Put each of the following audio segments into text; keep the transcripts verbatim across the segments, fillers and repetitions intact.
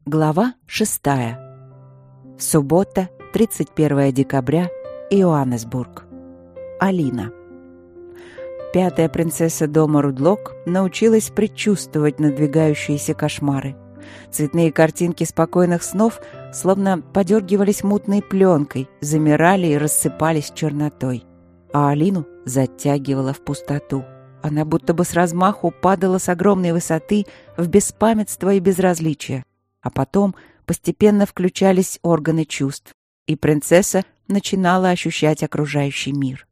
Глава шестая. Суббота, тридцать первое декабря, Йоаннесбург. Алина. Пятая принцесса дома Рудлок научилась предчувствовать надвигающиеся кошмары. Цветные картинки спокойных снов словно подергивались мутной пленкой, замирали и рассыпались чернотой. А Алину затягивала в пустоту. Она будто бы с размаху падала с огромной высоты в беспамятство и безразличие. А потом постепенно включались органы чувств, и принцесса начинала ощущать окружающий мир.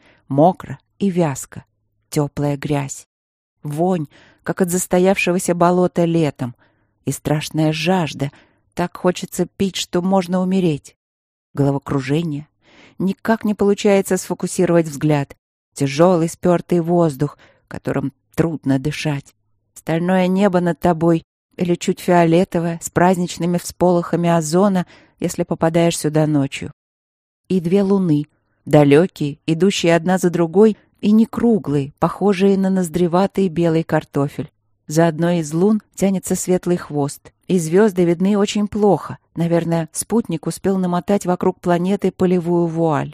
Мокро и вязко, теплая грязь, вонь, как от застоявшегося болота летом, и страшная жажда, так хочется пить, что можно умереть. Головокружение, никак не получается сфокусировать взгляд, тяжелый спертый воздух, которым трудно дышать, стальное небо над тобой или чуть фиолетовое, с праздничными всполохами озона, если попадаешь сюда ночью. И две луны, далекие, идущие одна за другой, и не круглые, похожие на ноздреватый белый картофель. За одной из лун тянется светлый хвост, и звезды видны очень плохо. Наверное, спутник успел намотать вокруг планеты полевую вуаль.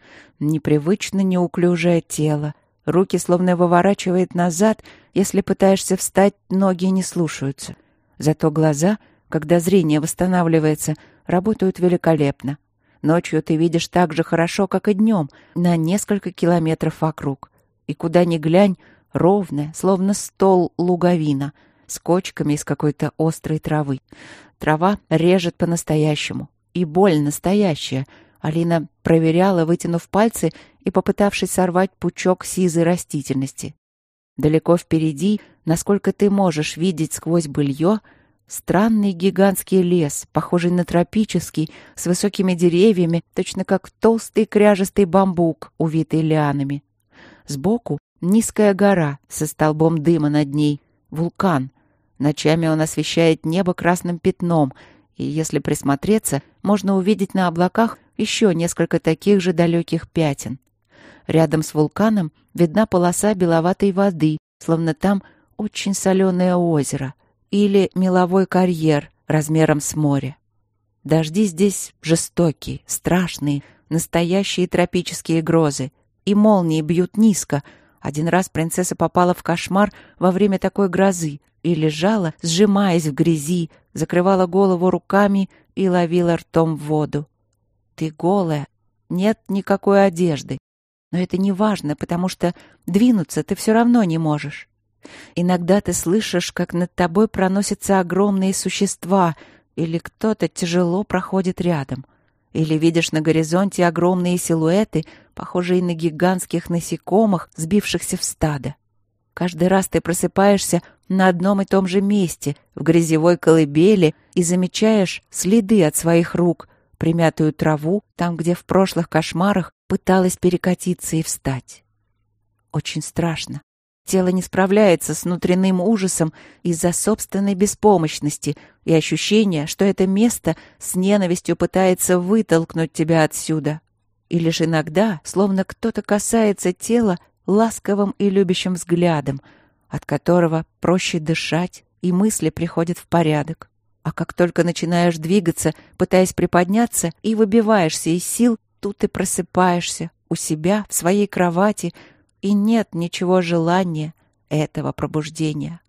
Непривычно неуклюжее тело, руки словно выворачивает назад, если пытаешься встать, ноги не слушаются. Зато глаза, когда зрение восстанавливается, работают великолепно. Ночью ты видишь так же хорошо, как и днем, на несколько километров вокруг. И куда ни глянь, ровная, словно стол луговина, с кочками из какой-то острой травы. Трава режет по-настоящему. И боль настоящая. Алина проверяла, вытянув пальцы и попытавшись сорвать пучок сизой растительности. Далеко впереди, насколько ты можешь видеть сквозь былье, странный гигантский лес, похожий на тропический, с высокими деревьями, точно как толстый кряжестый бамбук, увитый лианами. Сбоку низкая гора со столбом дыма над ней, вулкан. Ночами он освещает небо красным пятном, и если присмотреться, можно увидеть на облаках еще несколько таких же далеких пятен. Рядом с вулканом видна полоса беловатой воды, словно там очень соленое озеро, или меловой карьер размером с море. Дожди здесь жестокие, страшные, настоящие тропические грозы, и молнии бьют низко. Один раз принцесса попала в кошмар во время такой грозы и лежала, сжимаясь в грязи, закрывала голову руками и ловила ртом воду. Ты голая, нет никакой одежды. Но это не важно, потому что двинуться ты все равно не можешь. Иногда ты слышишь, как над тобой проносятся огромные существа, или кто-то тяжело проходит рядом, или видишь на горизонте огромные силуэты, похожие на гигантских насекомых, сбившихся в стадо. Каждый раз ты просыпаешься на одном и том же месте, в грязевой колыбели, и замечаешь следы от своих рук, примятую траву, там, где в прошлых кошмарах пыталась перекатиться и встать. Очень страшно. Тело не справляется с внутренним ужасом из-за собственной беспомощности и ощущения, что это место с ненавистью пытается вытолкнуть тебя отсюда. И лишь иногда, словно кто-то касается тела ласковым и любящим взглядом, от которого проще дышать, и мысли приходят в порядок. А как только начинаешь двигаться, пытаясь приподняться, и выбиваешься из сил, тут ты просыпаешься у себя в своей кровати, и нет ничего желания этого пробуждения.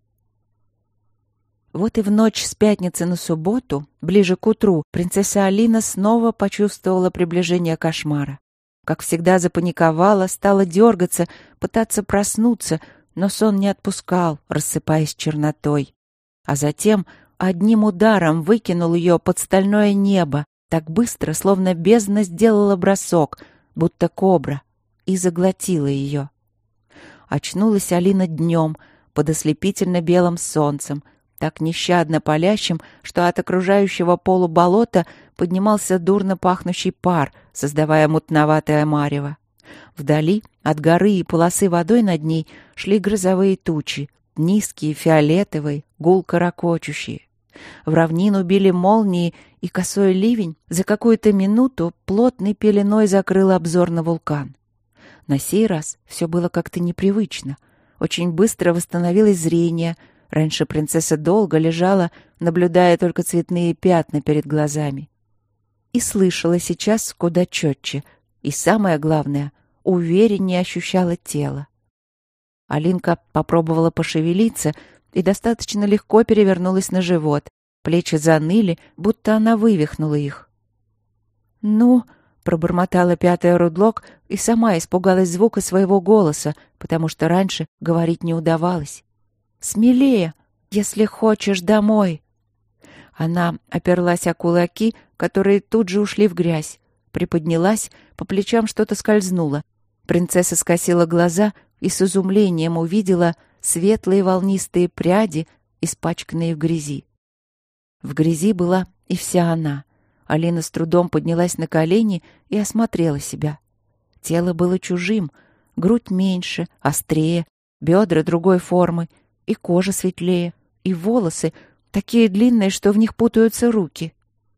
Вот и в ночь с пятницы на субботу, ближе к утру, принцесса Алина снова почувствовала приближение кошмара. Как всегда запаниковала, стала дергаться, пытаться проснуться, но сон не отпускал, рассыпаясь чернотой. А затем одним ударом выкинул ее под стальное небо, так быстро, словно бездна сделала бросок, будто кобра, и заглотила ее. Очнулась Алина днем, под ослепительно-белым солнцем, так нещадно палящим, что от окружающего полуболота поднимался дурно пахнущий пар, создавая мутноватое марево. Вдали, от горы и полосы водой над ней, шли грозовые тучи, низкие, фиолетовые, гулко рокочущие. В равнину били молнии, и косой ливень за какую-то минуту плотной пеленой закрыл обзор на вулкан. На сей раз все было как-то непривычно. Очень быстро восстановилось зрение, Раньше принцесса долго лежала, наблюдая только цветные пятна перед глазами. И слышала сейчас куда четче, и самое главное, увереннее ощущала тело. Алинка попробовала пошевелиться и достаточно легко перевернулась на живот. Плечи заныли, будто она вывихнула их. «Ну...» — пробормотала пятая Рудлок и сама испугалась звука своего голоса, потому что раньше говорить не удавалось. «Смелее, если хочешь домой!» Она оперлась о кулаки, которые тут же ушли в грязь, приподнялась, по плечам что-то скользнуло. Принцесса скосила глаза и с изумлением увидела светлые волнистые пряди, испачканные в грязи. В грязи была и вся она. Алина с трудом поднялась на колени и осмотрела себя. Тело было чужим, грудь меньше, острее, бедра другой формы, и кожа светлее, и волосы такие длинные, что в них путаются руки.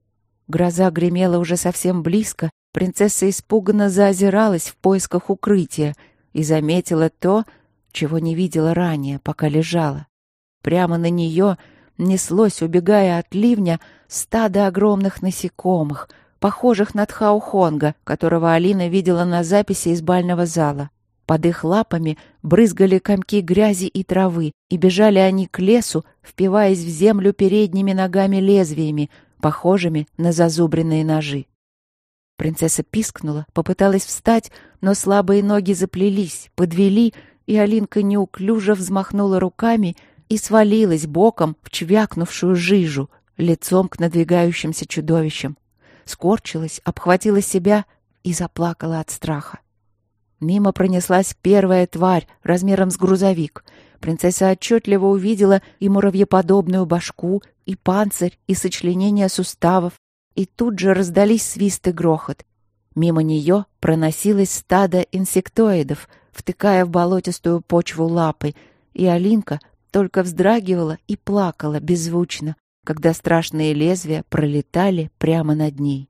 Гроза гремела уже совсем близко, принцесса испуганно заозиралась в поисках укрытия и заметила то, чего не видела ранее, пока лежала. Прямо на нее неслось, убегая от ливня, стадо огромных насекомых, похожих на тхаухонга, которого Алина видела на записи из бального зала. Под их лапами брызгали комки грязи и травы, и бежали они к лесу, впиваясь в землю передними ногами лезвиями, похожими на зазубренные ножи. Принцесса пискнула, попыталась встать, но слабые ноги заплелись, подвели, и Алинка неуклюже взмахнула руками и свалилась боком в чвякнувшую жижу, лицом к надвигающимся чудовищам. Скорчилась, обхватила себя и заплакала от страха. Мимо пронеслась первая тварь размером с грузовик. Принцесса отчетливо увидела и муравьеподобную башку, и панцирь, и сочленение суставов, и тут же раздались свист и грохот. Мимо нее проносилось стадо инсектоидов, втыкая в болотистую почву лапы, и Алинка только вздрагивала и плакала беззвучно, когда страшные лезвия пролетали прямо над ней.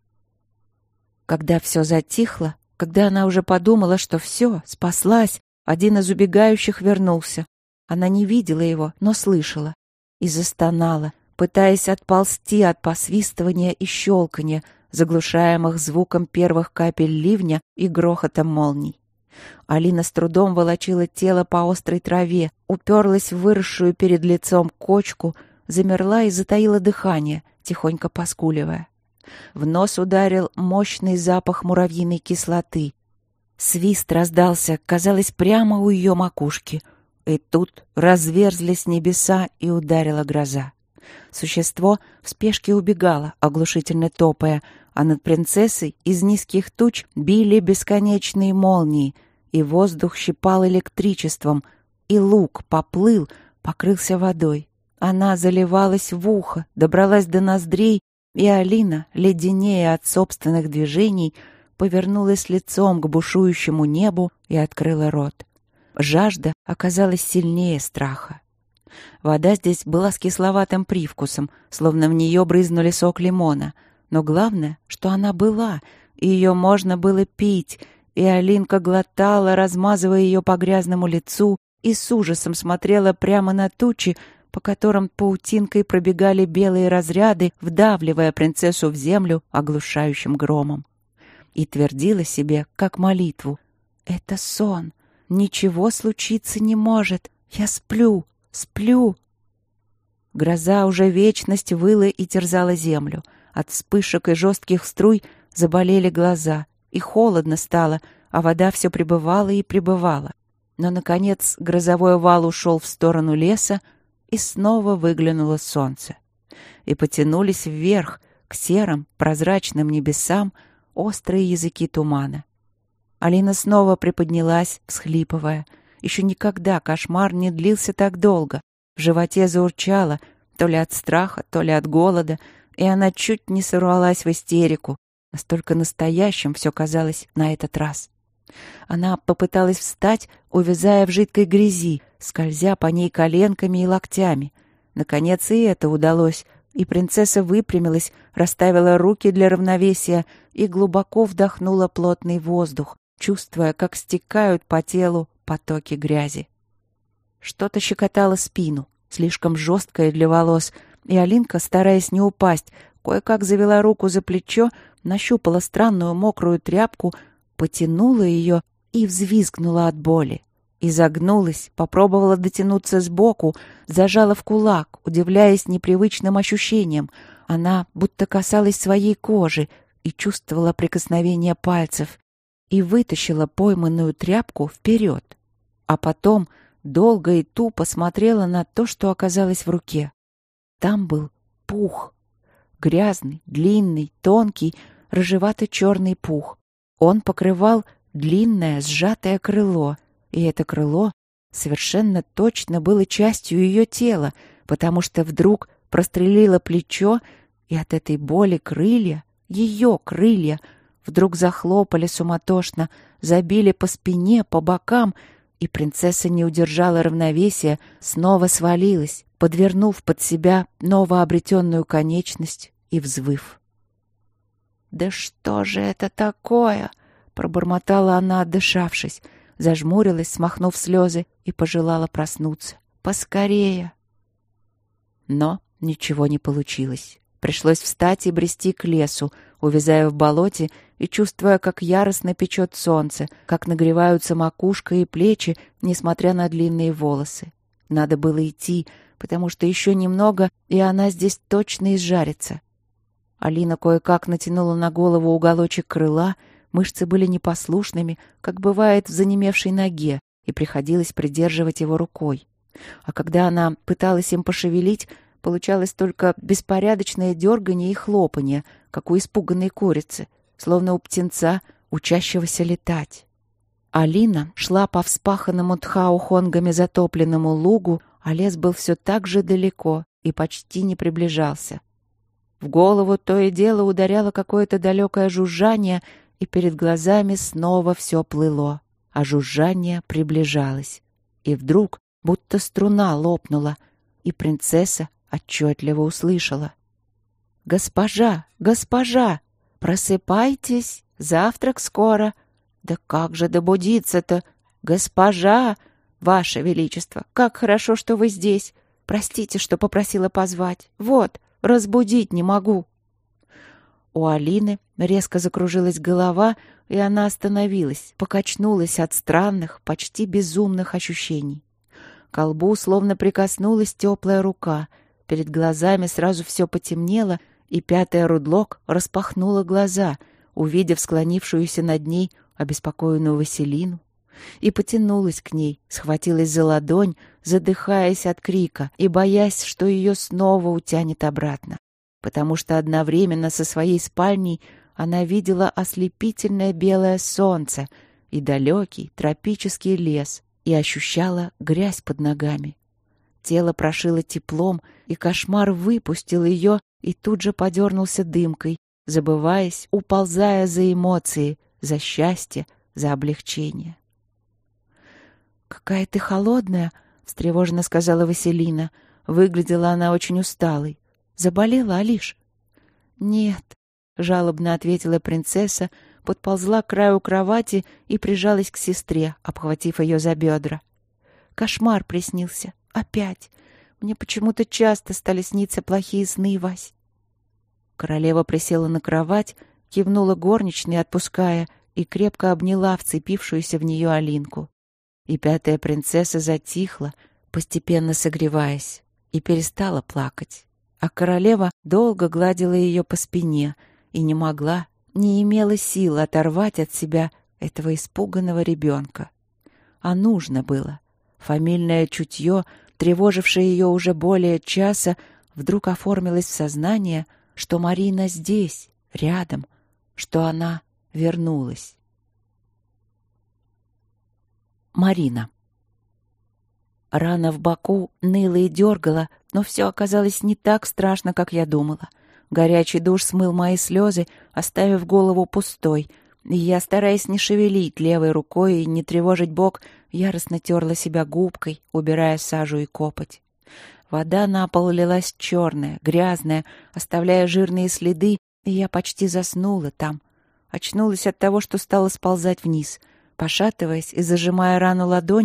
Когда все затихло, когда она уже подумала, что все, спаслась, один из убегающих вернулся. Она не видела его, но слышала. И застонала, пытаясь отползти от посвистывания и щелканья, заглушаемых звуком первых капель ливня и грохотом молний. Алина с трудом волочила тело по острой траве, уперлась в выросшую перед лицом кочку, замерла и затаила дыхание, тихонько поскуливая. В нос ударил мощный запах муравьиной кислоты. Свист раздался, казалось, прямо у ее макушки. И тут разверзлись небеса и ударила гроза. Существо в спешке убегало, оглушительно топая, а над принцессой из низких туч били бесконечные молнии, и воздух щипал электричеством, и луг поплыл, покрылся водой. Она заливалась в ухо, добралась до ноздрей, и Алина, леденея от собственных движений, повернулась лицом к бушующему небу и открыла рот. Жажда оказалась сильнее страха. Вода здесь была с кисловатым привкусом, словно в нее брызнули сок лимона. Но главное, что она была, и ее можно было пить, и Алинка глотала, размазывая ее по грязному лицу, и с ужасом смотрела прямо на тучи, по которым паутинкой пробегали белые разряды, вдавливая принцессу в землю оглушающим громом. И твердила себе, как молитву: «Это сон, ничего случиться не может, я сплю, сплю». Гроза уже вечность выла и терзала землю. От вспышек и жестких струй заболели глаза, и холодно стало, а вода все прибывала и прибывала. Но, наконец, грозовой вал ушел в сторону леса, и снова выглянуло солнце. И потянулись вверх, к серым, прозрачным небесам, острые языки тумана. Алина снова приподнялась, всхлипывая. Еще никогда кошмар не длился так долго. В животе заурчало, то ли от страха, то ли от голода, и она чуть не сорвалась в истерику. Настолько настоящим все казалось на этот раз. Она попыталась встать, увязая в жидкой грязи, скользя по ней коленками и локтями. Наконец и это удалось, и принцесса выпрямилась, расставила руки для равновесия и глубоко вдохнула плотный воздух, чувствуя, как стекают по телу потоки грязи. Что-то щекотало спину. слишком жесткое для волос, и Алинка, стараясь не упасть, кое-как завела руку за плечо, нащупала странную мокрую тряпку, потянула ее и взвизгнула от боли. Изогнулась, попробовала дотянуться сбоку, зажала в кулак, удивляясь непривычным ощущениям. Она будто касалась своей кожи и чувствовала прикосновение пальцев, и вытащила пойманную тряпку вперед. А потом долго и тупо смотрела на то, что оказалось в руке. Там был пух. Грязный, длинный, тонкий, рыжевато-черный пух. Он покрывал длинное сжатое крыло, и это крыло совершенно точно было частью ее тела, потому что вдруг прострелило плечо, и от этой боли крылья, ее крылья, вдруг захлопали суматошно, забили по спине, по бокам, и принцесса не удержала равновесия, снова свалилась, подвернув под себя новообретенную конечность и взвыв. «Да что же это такое?» — пробормотала она, отдышавшись, зажмурилась, смахнув слезы, и пожелала проснуться. «Поскорее!» Но ничего не получилось. Пришлось встать и брести к лесу, увязая в болоте и чувствуя, как яростно печет солнце, как нагреваются макушка и плечи, несмотря на длинные волосы. Надо было идти, потому что еще немного, и она здесь точно изжарится. Алина кое-как натянула на голову уголочек крыла, мышцы были непослушными, как бывает в занемевшей ноге, и приходилось придерживать его рукой. А когда она пыталась им пошевелить, получалось только беспорядочное дерганье и хлопанье, как у испуганной курицы, словно у птенца, учащегося летать. Алина шла по вспаханному тхаухонгами затопленному лугу, а лес был все так же далеко и почти не приближался. В голову то и дело ударяло какое-то далекое жужжание, и перед глазами снова все плыло, а жужжание приближалось. И вдруг будто струна лопнула, и принцесса отчетливо услышала: «Госпожа, госпожа, просыпайтесь, завтрак скоро». «Да как же добудиться-то? Госпожа, ваше величество, как хорошо, что вы здесь. Простите, что попросила позвать. Вот, разбудить не могу». У Алины резко закружилась голова, и она остановилась, покачнулась от странных, почти безумных ощущений. К колбу словно прикоснулась теплая рука. Перед глазами сразу все потемнело, и пятая Рудлок распахнула глаза, увидев склонившуюся над ней обеспокоенную Василину, и потянулась к ней, схватилась за ладонь, задыхаясь от крика и боясь, что ее снова утянет обратно, потому что одновременно со своей спальней она видела ослепительное белое солнце и далекий тропический лес и ощущала грязь под ногами. Тело прошило теплом, и кошмар выпустил ее и тут же подернулся дымкой, забываясь, уползая за эмоции, за счастье, за облегчение. «Какая ты холодная!» — встревоженно сказала Василина. Выглядела она очень усталой. «Заболела, Алиш?» «Нет», — жалобно ответила принцесса, подползла к краю кровати и прижалась к сестре, обхватив ее за бедра. «Кошмар приснился. Опять. Мне почему-то часто стали сниться плохие сны, Вась». Королева присела на кровать, кивнула горничной, отпуская, и крепко обняла вцепившуюся в нее Алинку. И пятая принцесса затихла, постепенно согреваясь, и перестала плакать. А королева долго гладила ее по спине и не могла, не имела сил оторвать от себя этого испуганного ребенка. А нужно было. Фамильное чутье, тревожившее ее уже более часа, вдруг оформилось в сознание, что Марина здесь, рядом, что она вернулась. Марина. Рана в боку ныла и дергала, но все оказалось не так страшно, как я думала. Горячий душ смыл мои слезы, оставив голову пустой, и я, стараясь не шевелить левой рукой и не тревожить бок, яростно терла себя губкой, убирая сажу и копоть. Вода на пол лилась черная, грязная, оставляя жирные следы, и я почти заснула там. Очнулась от того, что стала сползать вниз. Пошатываясь и зажимая рану ладонью,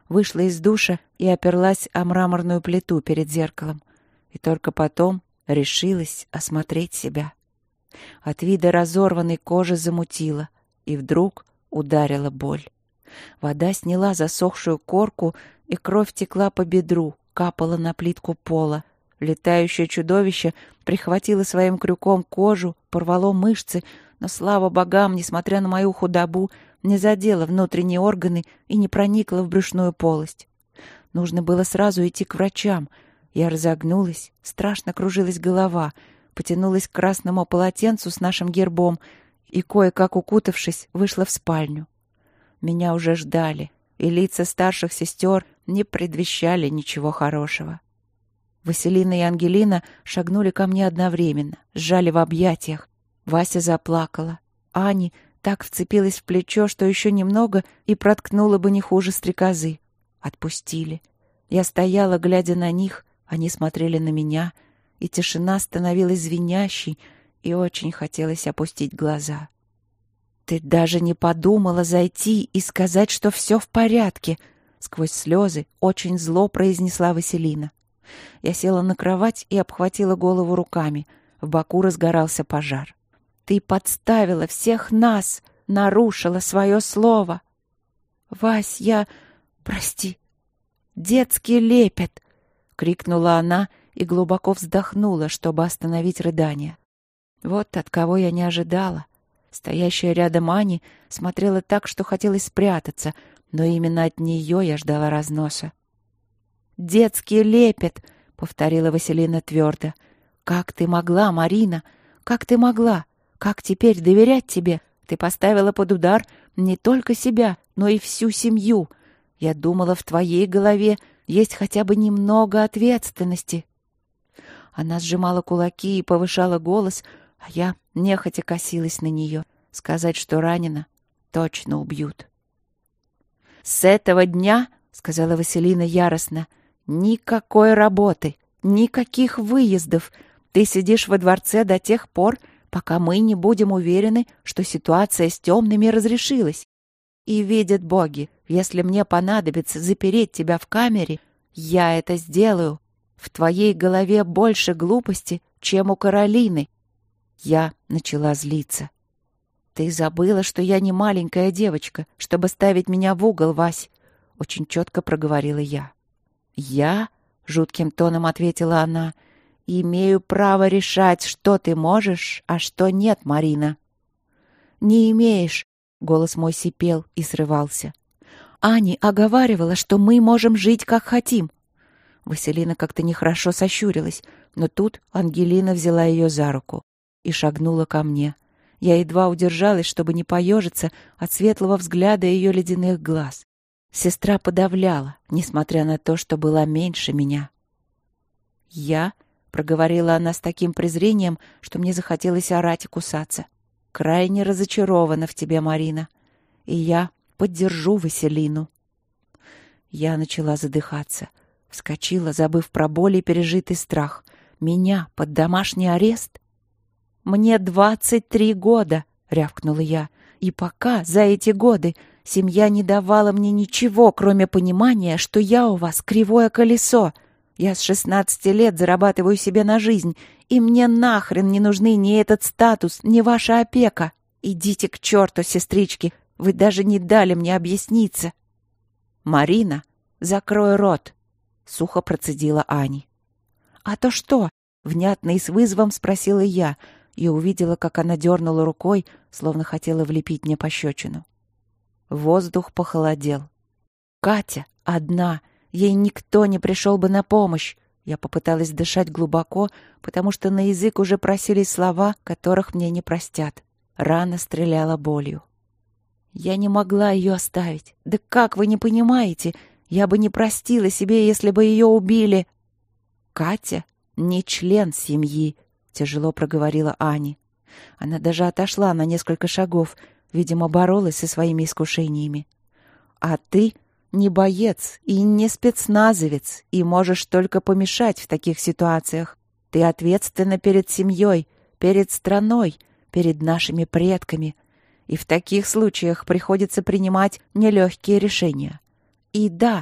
вышла из душа и оперлась о мраморную плиту перед зеркалом. И только потом решилась осмотреть себя. От вида разорванной кожи замутила, и вдруг ударила боль. Вода сняла засохшую корку, и кровь текла по бедру, капала на плитку пола. Летающее чудовище прихватило своим крюком кожу, порвало мышцы, но, слава богам, несмотря на мою худобу, не задело внутренние органы и не проникло в брюшную полость. Нужно было сразу идти к врачам. Я разогнулась, страшно кружилась голова, потянулась к красному полотенцу с нашим гербом и, кое-как укутавшись, вышла в спальню. Меня уже ждали, и лица старших сестер не предвещали ничего хорошего. Василина и Ангелина шагнули ко мне одновременно, сжали в объятиях. Вася заплакала. Ани так вцепилась в плечо, что еще немного и проткнула бы не хуже стрекозы. Отпустили. Я стояла, глядя на них, они смотрели на меня, и тишина становилась звенящей, и очень хотелось опустить глаза. «Ты даже не подумала зайти и сказать, что все в порядке!» Сквозь слезы очень зло произнесла Василина. Я села на кровать и обхватила голову руками. В боку разгорался пожар. «Ты подставила всех нас, нарушила свое слово!» «Вась, я... прости!» «Детский лепет!» — крикнула она и глубоко вздохнула, чтобы остановить рыдание. Вот от кого я не ожидала. Стоящая рядом Ани смотрела так, что хотелось спрятаться, но именно от нее я ждала разноса. «Детский лепет!» — повторила Василина твердо. «Как ты могла, Марина? Как ты могла? Как теперь доверять тебе? Ты поставила под удар не только себя, но и всю семью. Я думала, в твоей голове есть хотя бы немного ответственности». Она сжимала кулаки и повышала голос, а я нехотя косилась на нее. Сказать, что ранена, точно убьют. «С этого дня, — сказала Василина яростно, — никакой работы, никаких выездов. Ты сидишь во дворце до тех пор, пока мы не будем уверены, что ситуация с темными разрешилась. И видят боги, если мне понадобится запереть тебя в камере, я это сделаю. В твоей голове больше глупости, чем у Каролины». Я начала злиться. «Ты забыла, что я не маленькая девочка, чтобы ставить меня в угол, Вась», — очень четко проговорила я. «Я?» — жутким тоном ответила она. «Имею право решать, что ты можешь, а что нет, Марина». «Не имеешь», — голос мой сипел и срывался. «Ани оговаривала, что мы можем жить, как хотим». Василина как-то нехорошо сощурилась, но тут Ангелина взяла ее за руку и шагнула ко мне. Я едва удержалась, чтобы не поежиться от светлого взгляда ее ледяных глаз. Сестра подавляла, несмотря на то, что была меньше меня. «Я?» — проговорила она с таким презрением, что мне захотелось орать и кусаться. «Крайне разочарована в тебе, Марина, и я поддержу Василину». Я начала задыхаться. Вскочила, забыв про боль и пережитый страх. Меня под домашний арест? «Мне двадцать три года», — рявкнула я. «И пока, за эти годы, семья не давала мне ничего, кроме понимания, что я у вас кривое колесо. Я с шестнадцати лет зарабатываю себе на жизнь, и мне нахрен не нужны ни этот статус, ни ваша опека. Идите к черту, сестрички, вы даже не дали мне объясниться». «Марина, закрой рот», — сухо процедила Ани. «А то что?» — внятно и с вызовом спросила я, и увидела, как она дернула рукой, словно хотела влепить мне пощечину. Воздух похолодел. «Катя одна, ей никто не пришел бы на помощь». Я попыталась дышать глубоко, потому что на язык уже просились слова, которых мне не простят. Рана стреляла болью. Я не могла ее оставить. Да как вы не понимаете? Я бы не простила себе, если бы ее убили. «Катя не член семьи», — тяжело проговорила Ани. Она даже отошла на несколько шагов, видимо, боролась со своими искушениями. «А ты не боец и не спецназовец, и можешь только помешать в таких ситуациях. Ты ответственна перед семьей, перед страной, перед нашими предками. И в таких случаях приходится принимать нелегкие решения. И да,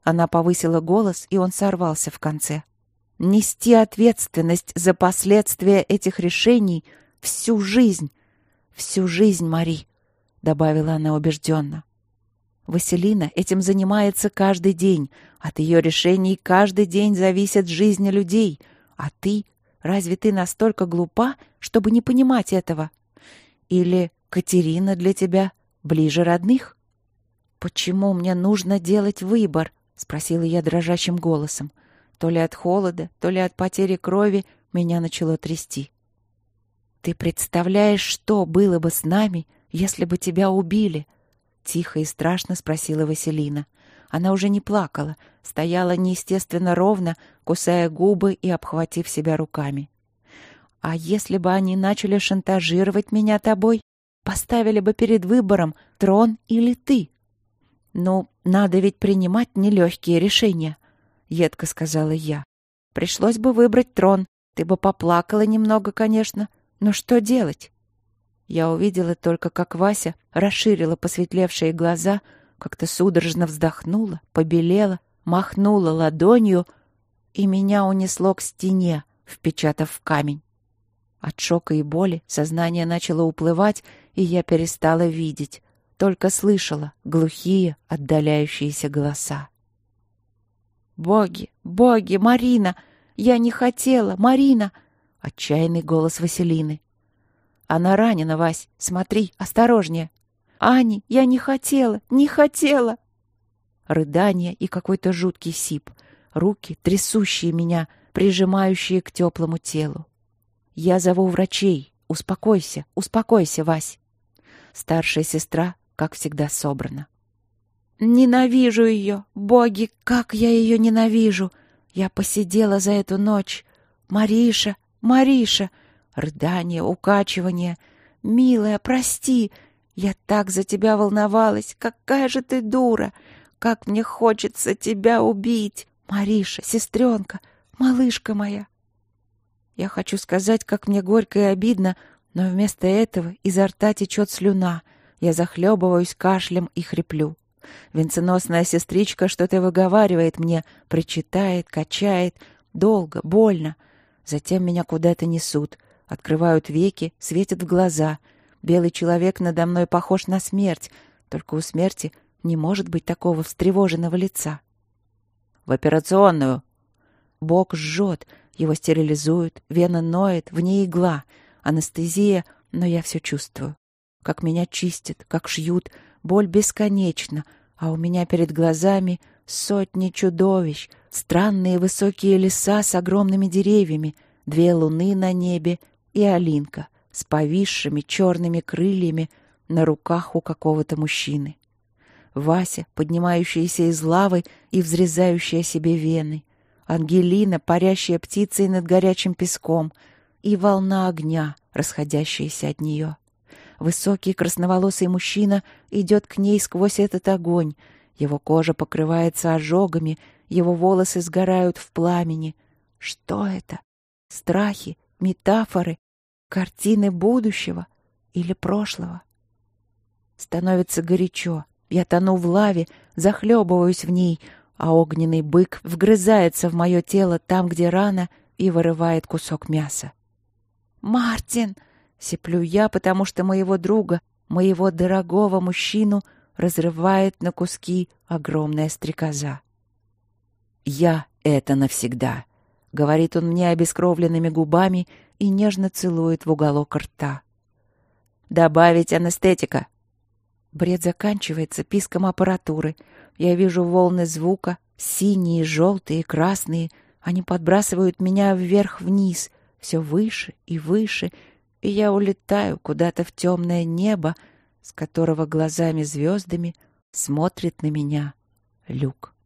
Она повысила голос, и он сорвался в конце. «Нести ответственность за последствия этих решений всю жизнь. Всю жизнь, Мари», — добавила она убежденно. «Василина этим занимается каждый день. От ее решений каждый день зависит жизнь людей. А ты? Разве ты настолько глупа, чтобы не понимать этого? Или Катерина для тебя ближе родных?» «Почему мне нужно делать выбор?» — спросила я дрожащим голосом. То ли от холода, то ли от потери крови меня начало трясти. «Ты представляешь, что было бы с нами, если бы тебя убили?» — тихо и страшно спросила Василина. Она уже не плакала, стояла неестественно ровно, кусая губы и обхватив себя руками. «А если бы они начали шантажировать меня тобой, поставили бы перед выбором трон или ты?» «Ну, надо ведь принимать нелегкие решения», — едко сказала я. «Пришлось бы выбрать трон. Ты бы поплакала немного, конечно. Но что делать?» Я увидела только, как Вася расширила посветлевшие глаза, как-то судорожно вздохнула, побелела, махнула ладонью, и меня унесло к стене, впечатав в камень. От шока и боли сознание начало уплывать, и я перестала видеть, только слышала глухие, отдаляющиеся голоса. «Боги, боги, Марина! Я не хотела, Марина!» — отчаянный голос Василины. «Она ранена, Вась, смотри, осторожнее!» «Ани, я не хотела, не хотела!» Рыдание и какой-то жуткий сип, руки, трясущие меня, прижимающие к теплому телу. «Я зову врачей. Успокойся, успокойся, Вась!» Старшая сестра, как всегда, собрана. «Ненавижу ее! Боги, как я ее ненавижу! Я посидела за эту ночь! Мариша, Мариша!» Рыдание, укачивание. «Милая, прости! Я так за тебя волновалась! Какая же ты дура! Как мне хочется тебя убить! Мариша, сестренка, малышка моя!» Я хочу сказать, как мне горько и обидно, но вместо этого изо рта течет слюна. Я захлебываюсь кашлем и хриплю. Венценосная сестричка что-то выговаривает мне, причитает, качает. Долго, больно. Затем меня куда-то несут. Открывают веки, светят в глаза. Белый человек надо мной похож на смерть. Только у смерти не может быть такого встревоженного лица. «В операционную!» Бок жжет, его стерилизуют, вена ноет, в ней игла. Анестезия, но я все чувствую. Как меня чистят, как шьют, боль бесконечна, а у меня перед глазами сотни чудовищ, странные высокие леса с огромными деревьями, две луны на небе и Алинка с повисшими черными крыльями на руках у какого-то мужчины. Вася, поднимающаяся из лавы и взрезающая себе вены. Ангелина, парящая птицей над горячим песком, и волна огня, расходящаяся от нее. Высокий красноволосый мужчина идет к ней сквозь этот огонь. Его кожа покрывается ожогами, его волосы сгорают в пламени. Что это? Страхи, метафоры, картины будущего или прошлого? Становится горячо. Я тону в лаве, захлебываюсь в ней, а огненный бык вгрызается в мое тело там, где рана, и вырывает кусок мяса. «Мартин!» — сиплю я, потому что моего друга, моего дорогого мужчину, разрывает на куски огромная стрекоза. «Я — это навсегда», — говорит он мне обескровленными губами и нежно целует в уголок рта. «Добавить анестетика». Бред заканчивается писком аппаратуры. Я вижу волны звука, синие, желтые, красные. Они подбрасывают меня вверх-вниз, все выше и выше, и я улетаю куда-то в темное небо, с которого глазами-звездами смотрит на меня Люк.